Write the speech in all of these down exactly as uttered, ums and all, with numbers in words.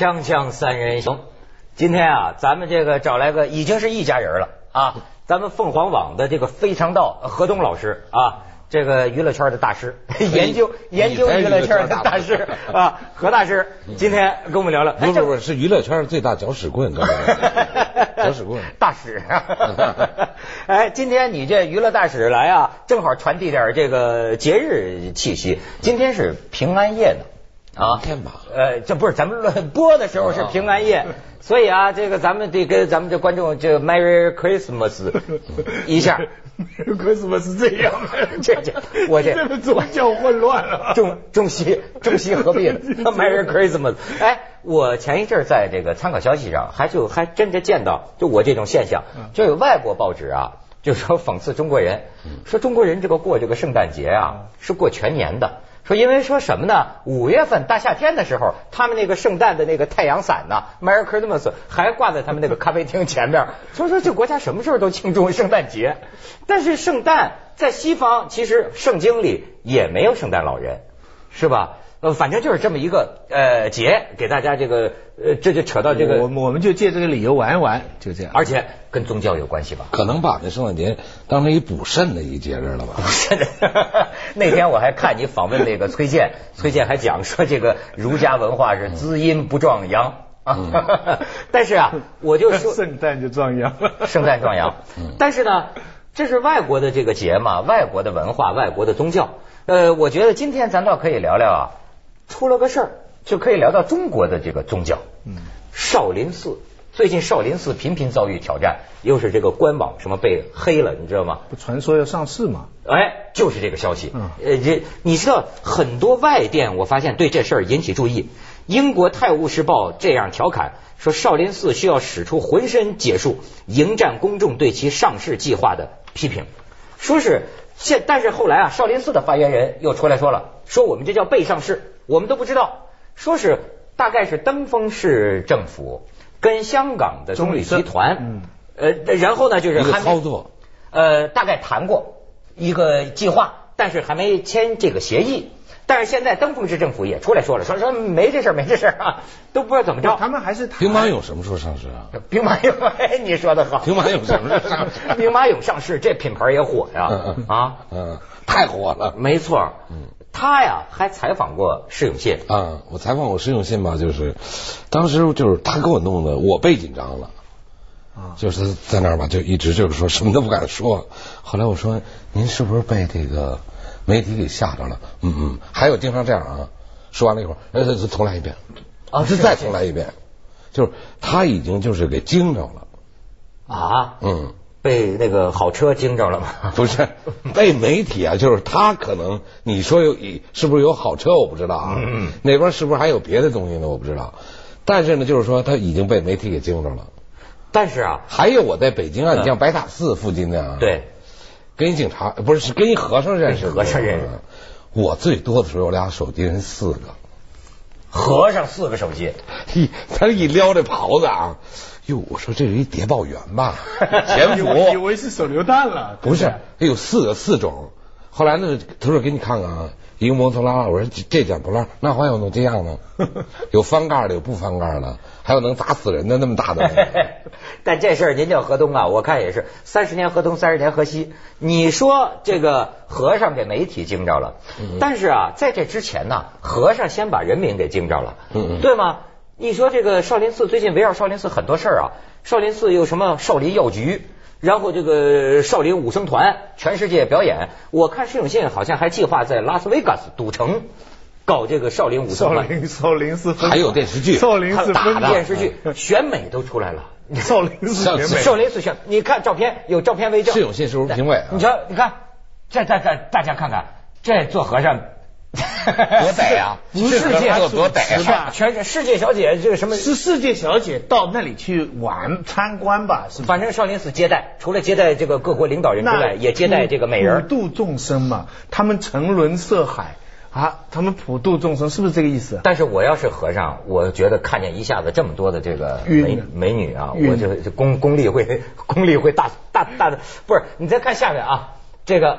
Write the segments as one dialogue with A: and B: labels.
A: 锵锵三人行，今天啊，咱们这个找来个已经是一家人了啊，咱们凤凰网的这个非常道何东老师啊，这个娱乐圈的大师，研究研究娱乐圈的大师啊，何大师今天跟我们聊聊。
B: 不是不是，是娱乐圈最大搅屎棍，刚才搅屎棍
A: 大使。哎，今天你这娱乐大使来啊，正好传递点这个节日气息。今天是平安夜呢。啊，
B: 天吧，
A: 呃，这不是咱们乱播的时候是平安夜，所以啊，这个咱们得跟咱们这观众这 Merry Christmas 一下。
C: Merry Christmas 是这样，
A: 这这我这
C: 这个宗教混乱了，
A: 中中西中西合璧了。Merry Christmas， 哎，我前一阵在这个参考消息上，还就还真的见到，就我这种现象，就有外国报纸啊，就说讽刺中国人，说中国人这个过这个圣诞节啊，是过全年的。说因为说什么呢？五月份大夏天的时候，他们那个圣诞的那个太阳伞呢 ，Merry Christmas 还挂在他们那个咖啡厅前面。所以说这国家什么时候都庆祝圣诞节，但是圣诞在西方其实圣经里也没有圣诞老人，是吧？呃，反正就是这么一个呃节，给大家这个呃，这就扯到这个，
C: 我我们就借这个理由玩一玩，就这样。
A: 而且跟宗教有关系吧？
B: 可能把这圣诞节当成一补肾的一节日了吧？
A: 补肾。那天我还看你访问那个崔健，崔健还讲说这个儒家文化是滋阴不壮阳啊。嗯、但是啊，我就说
C: 圣诞就壮阳了，
A: 圣诞壮阳。
B: 嗯、
A: 但是呢，这是外国的这个节嘛，外国的文化，外国的宗教。呃，我觉得今天咱倒可以聊聊啊。出了个事儿，就可以聊到中国的这个宗教。嗯，少林寺最近少林寺频频遭遇挑战，又是这个官网什么被黑了，你知道吗？
C: 不传说要上市吗？
A: 哎，就是这个消息。
C: 嗯，
A: 呃，这你知道很多外电，我发现对这事儿引起注意。英国《泰晤士报》这样调侃说，少林寺需要使出浑身解数，迎战公众对其上市计划的批评，说是现，但是后来啊，少林寺的发言人又出来说了，说我们这叫被上市。我们都不知道，说是大概是登封市政府跟香港的中旅集团，嗯，呃，然后呢就是还
B: 操作，
A: 呃，大概谈过一个计划，但是还没签这个协议。但是现在登封市政府也出来说了，说说没这事儿，没这事儿啊，都不知道怎么着。
C: 他们还是谈
B: 兵马俑什么时候上市啊？
A: 兵马俑，哎，你说的好。
B: 兵马俑什么时候上市？
A: 兵马俑上市，这品牌也火呀，
B: 嗯嗯
A: 啊，
B: 嗯，太火了，
A: 没错，
B: 嗯。
A: 他呀还采访过施永信
B: 啊，我采访过施永信吧，就是当时就是他给我弄的，我被紧张了啊，就是在那儿吧，就一直就是说什么都不敢说。后来我说您是不是被这个媒体给吓着了？嗯嗯，还有经常这样啊，说完了一会儿，呃，重来一遍啊，是再重来一遍，就是他已经就是给惊着了
A: 啊，
B: 嗯。
A: 被那个好车惊着了吗？
B: 不是，被媒体啊，就是他可能你说有是不是有好车我不知道啊，嗯、那边是不是还有别的东西呢我不知道，但是呢就是说他已经被媒体给惊着了。
A: 但是啊，
B: 还有我在北京啊，你像白塔寺附近的啊，
A: 对，
B: 跟一警察不是是跟一和尚认识的，
A: 和尚认识。
B: 我最多的时候有俩手机人四个，
A: 和尚四个手机，
B: 一他一撩这袍子啊。哟，我说这是一谍报员吧？潜伏，
C: 以为是手榴弹了。
B: 不是，有四个四种。后来呢，他说给你看看啊，一个摩托拉拉，我说这这捡不烂，那还有弄这样呢？有翻盖的，有不翻盖的，还有能砸死人的那么大的。
A: 但这事儿您叫河东啊，我看也是三十年河东，三十年河西。你说这个和尚给媒体惊着了，嗯、但是啊，在这之前呢，和尚先把人民给惊着了，嗯嗯对吗？你说这个少林寺最近围绕少林寺很多事儿啊，少林寺有什么少林药局，然后这个少林武僧团全世界表演，我看施永信好像还计划在拉斯维加斯赌城搞这个少林武僧团，
C: 少林少林寺
B: 还有电视剧，
C: 少林寺
A: 大电视剧选美都出来了，
C: 少林寺选美，
A: 少林寺选，你看照片有照片为证，
B: 施永信是不是评委、啊？
A: 你瞧，你看这这这大家看看这做和尚。
B: 多逮啊！
A: 不是世界
B: 多逮
A: 啊！全是世界小姐，这个什么
C: 是世界小姐到那里去玩参观吧？是，
A: 反正少林寺接待，除了接待这个各国领导人之外，也接待这个美人，
C: 普度众生嘛。他们沉沦涉海啊，他们普度众生，是不是这个意思？
A: 但是我要是和尚，我觉得看见一下子这么多的这个美美女啊，我就就功功力会功力会大大大的。不是，你再看下面啊，这个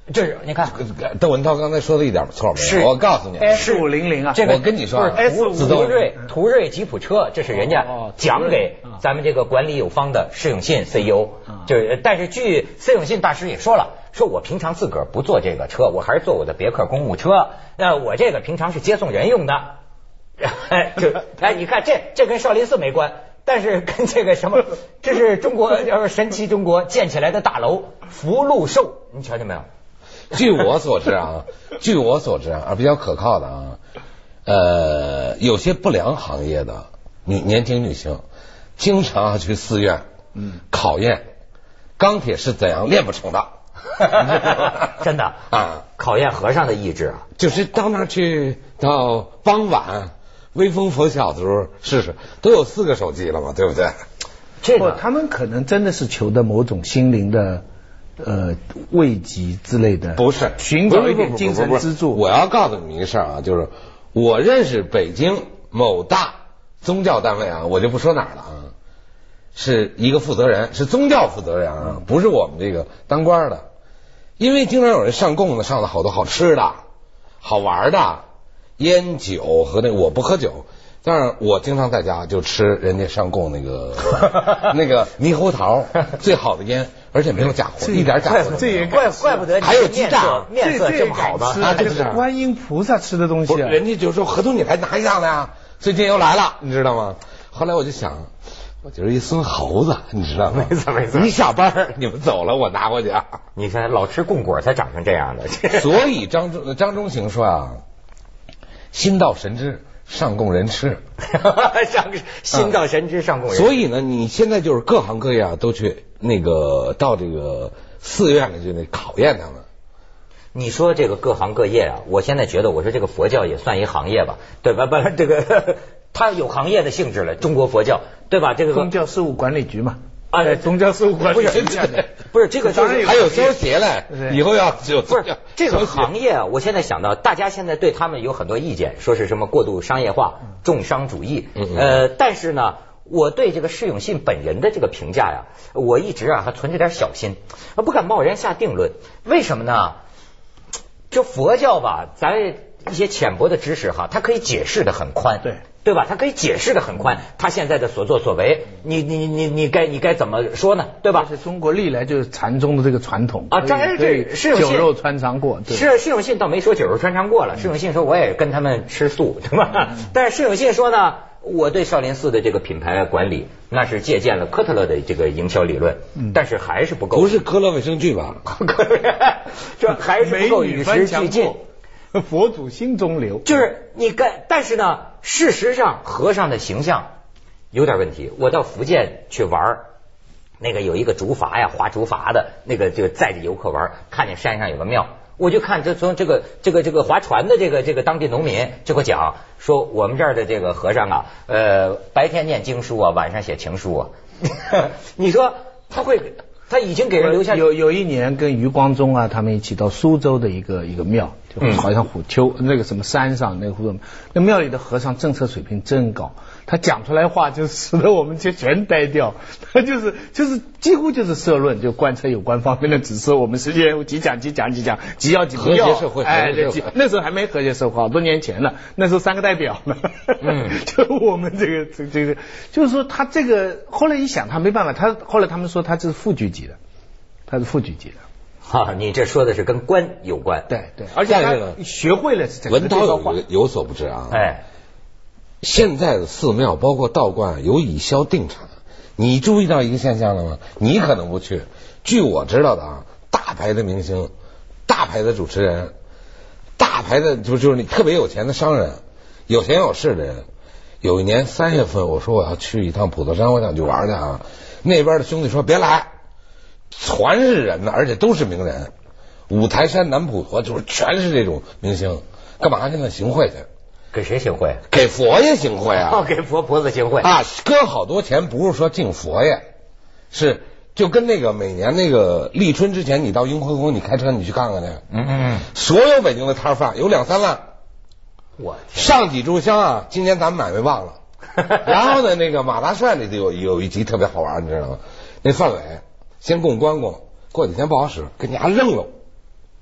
A: 这是你看，
B: 窦文涛刚才说的一点错没有。我告诉你
C: ，S 五零零啊，
A: 这个
B: 我跟你说
A: ，S 途锐途锐吉普车，这是人家讲给咱们这个管理有方的施永信 C E O， 就是，但是据施永信大师也说了，说我平常自个儿不坐这个车，我还是坐我的别克公务车，那我这个平常是接送人用的。就哎，你看这这跟少林寺没关。但是跟这个什么，这是中国要是神奇中国建起来的大楼福禄寿，你瞧见没有？
B: 据我所知啊，据我所知啊，比较可靠的啊，呃，有些不良行业的女年轻女性，经常要去寺院，嗯，考验钢铁是怎样炼不成的。
A: 真的啊，考验和尚的意志啊，
B: 就是到那儿去，到傍晚。微风拂晓的时候试试，都有四个手机了嘛，对不对？
C: 这个他们可能真的是求的某种心灵的呃慰藉之类的，
B: 不是
C: 寻找一点精神支柱。
B: 我要告诉你们一个事儿啊，就是我认识北京某大宗教单位啊，我就不说哪儿了啊，是一个负责人，是宗教负责人啊，不是我们这个当官的，因为经常有人上供呢，上了好多好吃的、好玩的。烟酒和那个我不喝酒，但是我经常在家就吃人家上供那个那个猕猴桃，最好的烟，而且没有假货，一点假货都没有。
A: 怪怪不得
B: 还有鸡蛋，
A: 面色这么好的，
C: 啊，这是观音菩萨吃的东西啊。
B: 人家就说合同你还拿一样的呀，最近又来了，你知道吗？后来我就想，我就是一孙猴子，你知道吗？
A: 没错没错。
B: 一下班你们走了，我拿回去。
A: 你看老吃供果才长成这样的。
B: 所以张中张中行说啊。心到神知，上供人吃。
A: 上心到神知，上供人吃。
B: 所以呢，你现在就是各行各业啊，都去那个到这个寺院里去那考验他们。
A: 你说这个各行各业啊，我现在觉得，我说这个佛教也算一行业吧，对吧？不，这个它有行业的性质了。中国佛教，对吧？这个
C: 宗教事务管理局嘛。
A: 啊，
C: 宗教事务管理局
A: 不是这个，就是
B: 还有修鞋嘞，以后要有
A: 不是这个行业啊。我现在想到，大家现在对他们有很多意见，说是什么过度商业化、重商主义。呃，但是呢，我对这个施永信本人的这个评价呀，我一直啊还存着点小心，不敢贸然下定论。为什么呢？就佛教吧，咱一些浅薄的知识哈，它可以解释的很宽。
C: 对。
A: 对吧？他可以解释的很宽，他现在的所作所为，你你你你该你该怎么说呢？对吧？
C: 是中国历来就是禅宗的这个传统
A: 啊，张然这施永信
C: 酒肉穿肠过，
A: 是施永信倒没说酒肉穿肠过了，施永信说我也跟他们吃素，对吧？嗯、但是施永信说呢，我对少林寺的这个品牌管理，那是借鉴了科特勒的这个营销理论，嗯、但是还是不够。
B: 不是科勒卫生剧吧？
A: 这还是不够与时俱进。
C: 佛祖心中留，
A: 就是你该，但是呢，事实上和尚的形象有点问题。我到福建去玩，那个有一个竹筏呀，划竹筏的那个就载着游客玩，看见山上有个庙，我就看这从这个这个这个划船的这个这个当地农民就给我讲说，我们这儿的这个和尚啊，呃，白天念经书啊，晚上写情书啊。你说他会？他已经给人留下
C: 有有一年跟余光中啊，他们一起到苏州的一个一个庙，就好像虎丘、嗯、那个什么山上那个湖，那庙里的和尚政策水平真高，他讲出来话就使得我们就全呆掉，他就是就是几乎就是社论，就贯彻有关方面的指示，我们实际几讲几讲几讲几要几不要，
B: 和谐社会，
C: 哎，那时候还没和谐社会，好多年前了，那时候三个代表呢，嗯，就我们这个这这个，就是说他这个后来一想，他没办法，他后来他们说他这是副局级的，他是副局级的。
A: 哈，你这说的是跟官有关，
C: 对对，而且他学会了整个
B: 文涛有有所不知啊，
A: 哎。
B: 现在的寺庙包括道观有以销定产，你注意到一个现象了吗？你可能不去，据我知道的啊，大牌的明星、大牌的主持人、大牌的就就是你特别有钱的商人、有钱有势的人，有一年三月份，我说我要去一趟普陀山，我想去玩去啊，那边的兄弟说别来，全是人呢，而且都是名人，五台山、南普陀就是全是这种明星，干嘛去呢？行贿去。
A: 给谁行贿？
B: 给佛爷行贿啊！
A: 哦，给佛婆子行贿
B: 啊！搁好多钱不是说敬佛爷，是就跟那个每年那个立春之前，你到雍和宫，你开车你去看看去。嗯嗯。所有北京的摊贩有两三万，
A: 我天！
B: 上几炷香啊！今年咱们买卖忘了。然后呢，那个马大帅里头有有一集特别好玩，你知道吗？那范伟先供关公，过几天不好使，给你还扔了。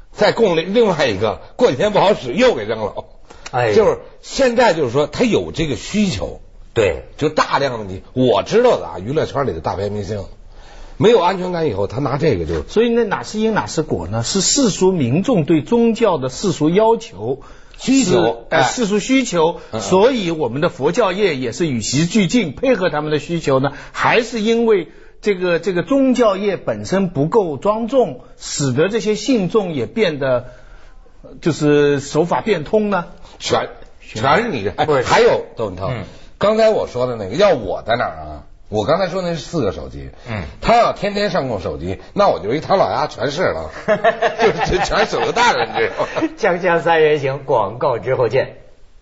B: 再供另另外一个，过几天不好使又给扔了。
A: 哎，
B: 就是现在就是说他有这个需求，
A: 对，
B: 就大量的你我知道的啊，娱乐圈里的大牌明星没有安全感以后，他拿这个就，
C: 所以那哪是因哪是果呢？是世俗民众对宗教的世俗要求。
B: 需求，
C: 呃，世俗需求，所以我们的佛教业也是与时俱进，配合他们的需求呢，还是因为这个这个宗教业本身不够庄重，使得这些信众也变得就是手法变通呢？
B: 全全是你这，哎，还有窦文涛，嗯，刚才我说的那个，要我在哪儿啊？我刚才说那是四个手机，嗯，他要天天上供手机，那我就一唐老鸭全是了，就是全手榴弹了，你知道吗？
A: 锵锵三人行，广告之后见。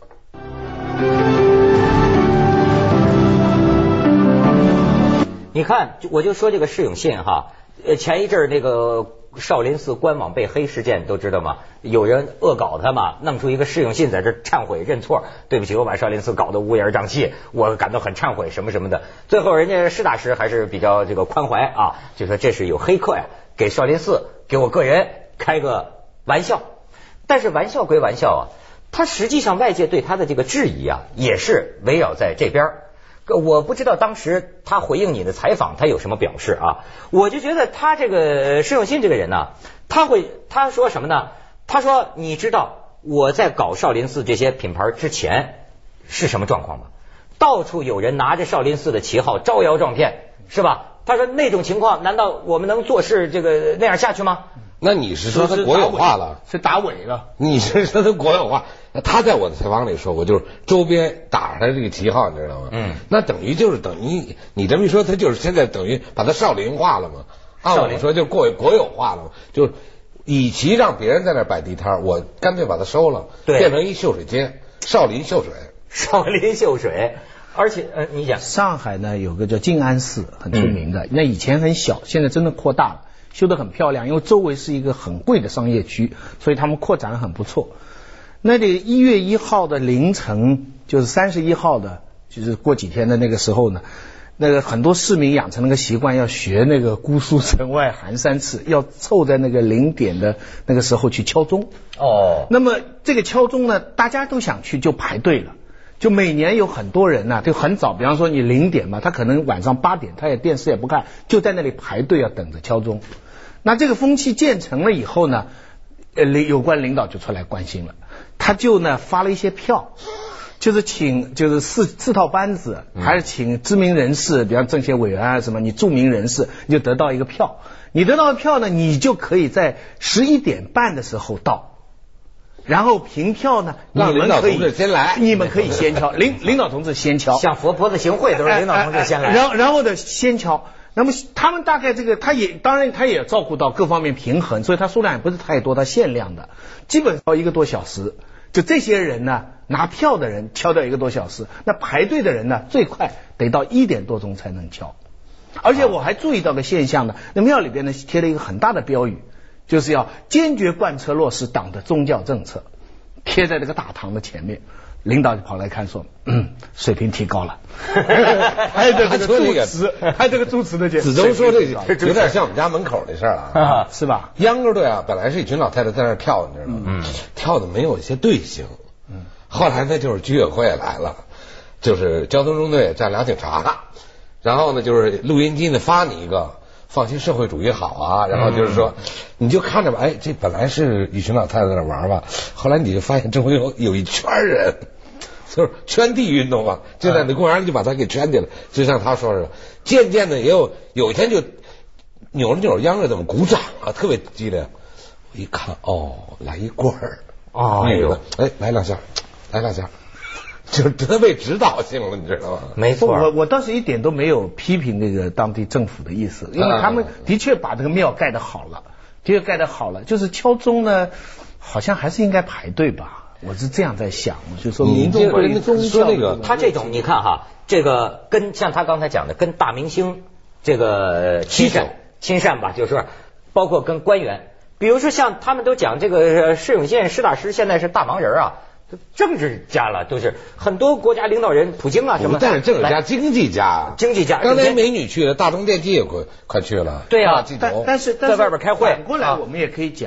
A: 你看，我就说这个释永信哈，呃，前一阵儿那个少林寺官网被黑事件都知道吗？有人恶搞他嘛，弄出一个释永信在这忏悔认错，对不起，我把少林寺搞得乌烟瘴气，我感到很忏悔什么什么的。最后人家释大师还是比较这个宽怀啊，就说这是有黑客呀，给少林寺给我个人开个玩笑。但是玩笑归玩笑啊，他实际上外界对他的这个质疑啊，也是围绕在这边。我不知道当时他回应你的采访他有什么表示啊？我就觉得他这个释永信这个人呢，他会他说什么呢？他说你知道我在搞少林寺这些品牌之前是什么状况吗？到处有人拿着少林寺的旗号招摇撞骗，是吧？他说那种情况难道我们能做事这个那样下去吗？
B: 那你是说他国有化了？
C: 是打伪了？
B: 你是说他国有化？他在我的采访里说过，就是周边打他这个旗号，你知道吗？嗯，那等于就是等于你这么一说，他就是现在等于把他少林化了嘛？按我说就过国有化了嘛？就与其让别人在那摆地摊，我干脆把它收了，
A: 对，
B: 变成一秀水街，少林秀水，
A: 少林秀水。而且呃，你讲
C: 上海呢有个叫静安寺，很出名的，嗯、那以前很小，现在真的扩大了。修得很漂亮，因为周围是一个很贵的商业区，所以他们扩展得很不错。那这个一月一号的凌晨，就是三十一号的，就是过几天的那个时候呢，那个很多市民养成了个习惯，要学那个姑苏城外寒山寺，要凑在那个零点的那个时候去敲钟。哦，那么这个敲钟呢，大家都想去，就排队了。就每年有很多人呢、啊，就很早，比方说你零点嘛，他可能晚上八点，他也电视也不看，就在那里排队要等着敲钟。那这个风气建成了以后呢，呃，有关领导就出来关心了，他就呢发了一些票，就是请就是四四套班子，还是请知名人士，比方政协委员啊什么，你著名人士，你就得到一个票，你得到的票呢，你就可以在十一点半的时候到。然后凭票呢，你们可以
B: 先来，
C: 你们可以先敲，领领导同志先敲，
A: 像佛婆子行贿都是领导同志先来，
C: 然后然后呢先敲。那么他们大概这个，他也当然他也照顾到各方面平衡，所以他数量也不是太多，他限量的，基本上一个多小时。就这些人呢，拿票的人敲掉一个多小时，那排队的人呢，最快得到一点多钟才能敲。而且我还注意到个现象呢，那庙里边呢贴了一个很大的标语。就是要坚决贯彻落实党的宗教政策，贴在这个大堂的前面，领导就跑来看说，嗯，水平提高了。还有这个主持，还有这个主持的
B: 子舟说这个有点像我们家门口的事儿了
C: 啊，是吧？
B: 秧歌队啊，本来是一群老太太在那儿跳，你知道吗？嗯，跳的没有一些队形。嗯，后来呢，就是居委会来了，就是交通中队站俩警察，然后呢，就是录音机呢发你一个。放心，社会主义好啊！然后就是说，你就看着吧，哎，这本来是一群老太太在那玩吧，后来你就发现周围有有一圈人，就是圈地运动嘛，就在那公园里就把他给圈起来。就像他说似的，渐渐的也有有一天就扭着扭着秧歌怎么鼓掌啊，特别激烈。我一看，哦，来一棍儿，
A: 哦，哎呦，
B: 哎，来两下，来两下。就是特别指导性了，你知道吗？
A: 没错，
C: 我我倒是一点都没有批评这个当地政府的意思，因为他们的确把这个庙盖得好了，的确盖得好了。就是敲钟呢，好像还是应该排队吧，我是这样在想。就说民众对宗教
B: 那个，
A: 他这种你看哈，这个跟像他刚才讲的，跟大明星这个亲善亲善吧，就是包括跟官员，比如说像他们都讲这个释永信释大师现在是大忙人啊。政治家了，都是很多国家领导人，普京啊什么，
B: 但是政治家、经济家、
A: 经济家。
B: 刚才美女去了，大中电机也快快去了。
A: 对啊，
C: 但但是
A: 在外边开会。
C: 反过来，我们也可以讲，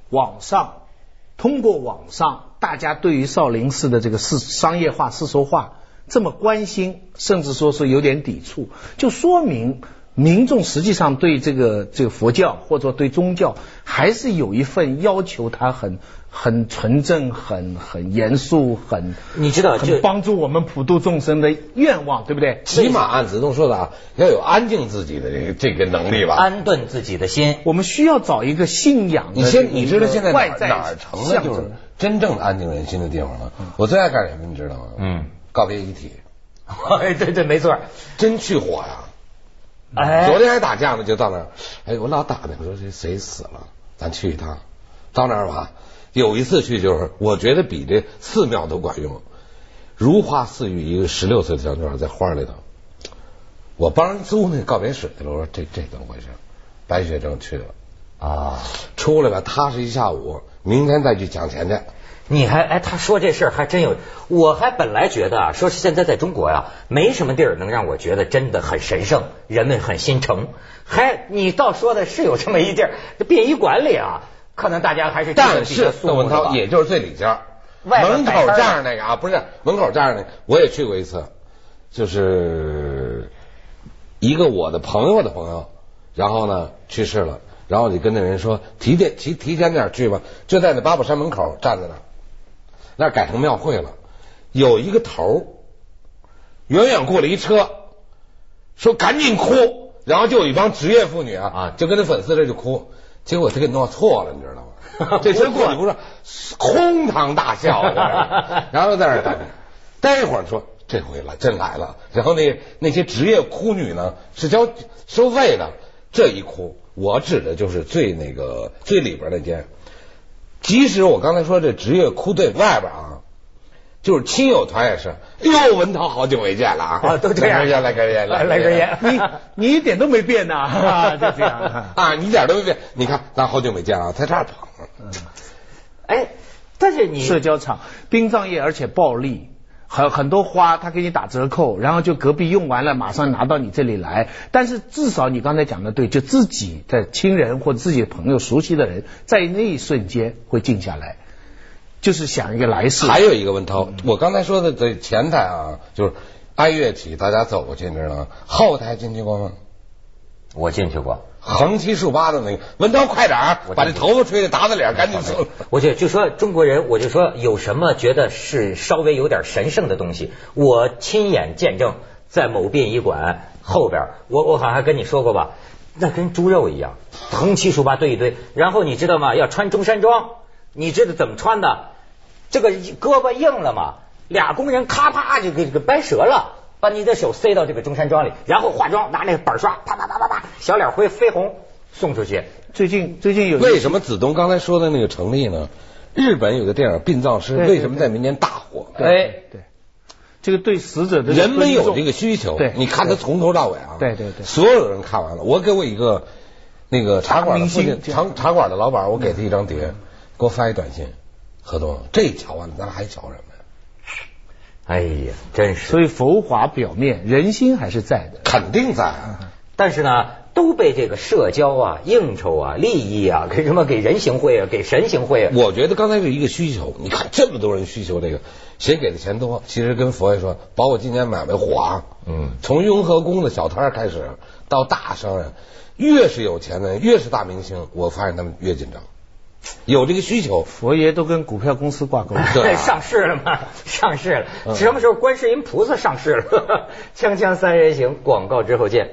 C: 网上通过网上大家对于少林寺的这个世商业化世俗化这么关心，甚至说是有点抵触，就说明民众实际上对这个这个佛教或者对宗教还是有一份要求，它很很纯正、很很严肃、很
A: 你知道
C: 很帮助我们普度众生的愿望，对不对？
B: 起码按子东说的啊，要有安静自己的这个这个能力吧，
A: 安顿自己的心。
C: 我们需要找一个信仰的。
B: 你先，你知道现在哪
C: 哪
B: 哪儿成了就是真正安静人心的地方了？嗯、我最爱干什么，你知道吗？嗯，告别遗体。
A: 哎，对对，没错，
B: 真去火呀！
A: 哎，
B: 昨天还打架呢，就到那儿。哎，我老打听，我说这谁死了，咱去一趟。到那儿吧，有一次去就是，我觉得比这寺庙都管用。如花似玉，一个十六岁的小女孩在花里头，我帮人租那告别室去了。我说这这怎么回事？白血症去了啊，出来吧，踏实一下午，明天再去抢钱去。
A: 你还哎，他说这事儿还真有，我还本来觉得啊，说是现在在中国呀，没什么地儿能让我觉得真的很神圣，人们很心诚。还你倒说的是有这么一地儿，这殡仪馆里啊，可能大家还是
B: 但是窦文涛也就是最里间，门口站着那个啊，不是门口站着那个，我也去过一次，就是一个我的朋友的朋友，然后呢去世了，然后我就跟那人说提前提提前点去吧，就在那八宝山门口站在那儿。那改成庙会了，有一个头，远远过了一车，说赶紧哭，然后就有一帮职业妇女啊啊，就跟那粉丝这就哭，结果他给弄错了，你知道吗？这车过去不是哄堂大笑，然后在那儿待着，待一会儿说这回了，真来了，然后那那些职业哭女呢是交收费的，这一哭，我指的就是最那个最里边那间。即使我刚才说这职业哭队外边啊，就是亲友团也是，哟，文涛好久没见了啊，
A: 啊都这样，
B: 来根烟，来
A: 来根烟，
C: 你你一点都没变呐、啊，就这样
B: 啊，你一点都没变，你看咱好久没见了，在这儿捧，
A: 嗯，哎，但是你
C: 社交场殡葬业而且暴利。很很多花他给你打折扣，然后就隔壁用完了马上拿到你这里来，但是至少你刚才讲的对，就自己的亲人或者自己的朋友熟悉的人在那一瞬间会静下来，就是想一个来世。
B: 还有一个文涛，我刚才说的这前台啊，就是哀乐体大家走过去，你知道吗？后台进去过吗？
A: 我进去过，
B: 横七竖八的那个文涛，快点把这头发吹的打在脸，赶紧走。
A: 我就就说中国人，我就说有什么觉得是稍微有点神圣的东西，我亲眼见证在某殡仪馆后边，我我好像还跟你说过吧，那跟猪肉一样，横七竖八堆一堆，然后你知道吗？要穿中山装，你知道怎么穿的？这个胳膊硬了嘛，俩工人咔啪就给给掰折了。把你的手塞到这个中山装里，然后化妆，拿那个板刷，啪啪啪啪啪，小脸灰绯红送出去。
C: 最近最近有
B: 为什么子东刚才说的那个成立呢？日本有个电影《殡葬师》，为什么在民间大火？
C: 对对对，这个对死者的
B: 人们有这个需求。
C: 对，
B: 你看他从头到尾啊，
C: 对对对，
B: 所有人看完了。我给我一个那个茶馆的父亲，茶茶馆的老板，我给他一张碟，给我发一短信，何东，这瞧完了，咱还瞧什么？
A: 哎呀，真是！
C: 所以浮华表面，人心还是在的，
B: 肯定在啊。
A: 但是呢，都被这个社交啊、应酬啊、利益啊，给什么给人行贿啊、给神行贿啊。
B: 我觉得刚才是一个需求，你看这么多人需求这个，谁给的钱多？其实跟佛爷说，保我今年买卖火啊。嗯，从雍和宫的小摊开始，到大商人，越是有钱的，越是大明星，我发现他们越紧张。有这个需求，
C: 佛爷都跟股票公司挂钩，
A: 对、啊，上市了嘛，上市了，嗯、什么时候观世音菩萨上市了？锵锵三人行，广告之后见。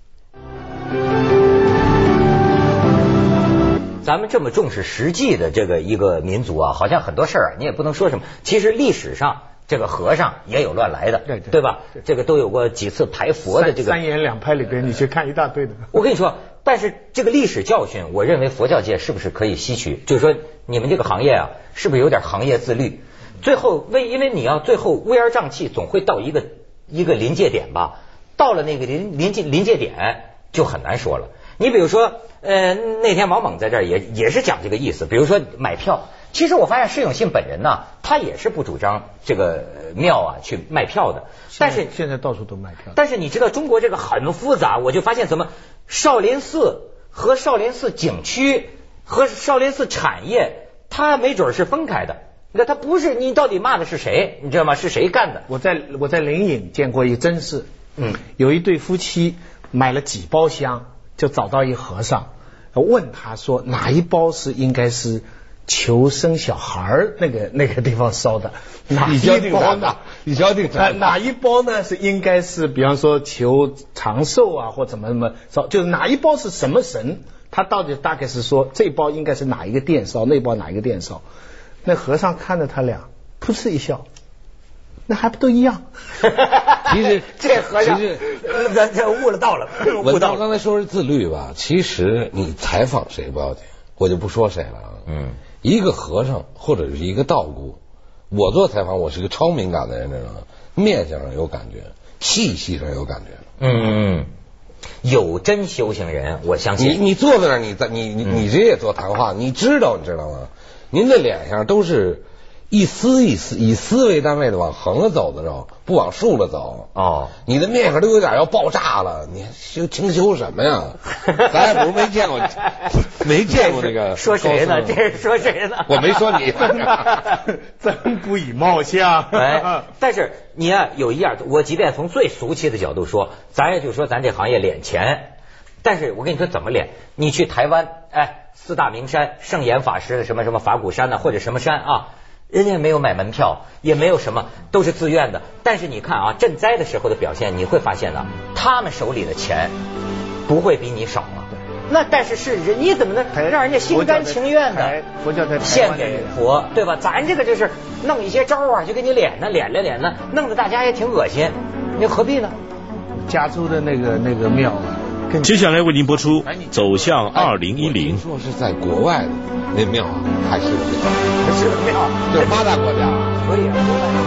A: 咱们这么重视实际的这个一个民族啊，好像很多事儿啊，你也不能说什么。其实历史上这个和尚也有乱来的，
C: 对对
A: 对吧？对这个都有过几次排佛的这个
C: 三言两拍里边，你去看一大堆的。
A: 我跟你说。但是这个历史教训，我认为佛教界是不是可以吸取？就是说，你们这个行业啊，是不是有点行业自律？最后为因为你要最后乌烟瘴气，总会到一个一个临界点吧。到了那个临临界临界点，就很难说了。你比如说，呃，那天王猛在这儿也也是讲这个意思。比如说买票，其实我发现释永信本人呢，他也是不主张这个庙啊去卖票的。但是
C: 现在到处都卖票。
A: 但是你知道中国这个很复杂，我就发现怎么少林寺和少林寺景区和少林寺产业，它没准是分开的。那它不是，你到底骂的是谁？你知道吗？是谁干的？
C: 我在我在灵隐见过一个真事，
A: 嗯，
C: 有一对夫妻买了几包香，就找到一和尚，问他说哪一包是应该是求生小孩那个那个地方烧的，哪一包呢？
B: 你交定
C: 哪哪一包呢是应该是比方说求长寿啊或怎么怎么烧，就是哪一包是什么神？他到底大概是说这包应该是哪一个店烧，那包哪一个店烧？那和尚看着他俩，噗嗤一笑，那还不都一样？
B: 其实
A: 这和尚，
B: 其实
A: 咱这悟了道了，悟道了。
B: 刚才说是自律吧，其实你采访谁不要紧，我就不说谁了。嗯，一个和尚或者是一个道姑，我做采访，我是个超敏感的人，知道吗？面相上有感觉，气息上有感觉。
A: 嗯，有真修行人，我相信。
B: 你你坐在那儿，你在你你你这也做谈话，你知道你知道吗？您的脸上都是一丝一丝以丝为单位的往横了走的时候，不往竖了走。
A: 哦，
B: 你的面上都有点要爆炸了，你修清修什么呀？咱也不是没见过，没见过那个。
A: 说谁呢？这是说谁呢？
B: 我没说你，
C: 真不以貌相。
A: 哎，但是你啊，有一样，我即便从最俗气的角度说，咱也就说咱这行业敛钱。但是我跟你说怎么敛？你去台湾，哎，四大名山，圣严法师的什么什么法鼓山呐、啊，或者什么山啊，人家没有买门票，也没有什么，都是自愿的。但是你看啊，赈灾的时候的表现，你会发现呢，他们手里的钱不会比你少啊。那但是是人，你怎么能让人家心甘情愿的
C: 佛教在
A: 献给佛，对吧？咱这个就是弄一些招啊，就给你敛呢敛了敛呢，弄得大家也挺恶心，你何必呢？
C: 加州的那个那个庙啊。
D: 接下来为您播出《走向二零一零》。
B: 说是在国外的那庙啊，还是个庙，
A: 是个庙，
B: 就是发达国家，
A: 所以啊。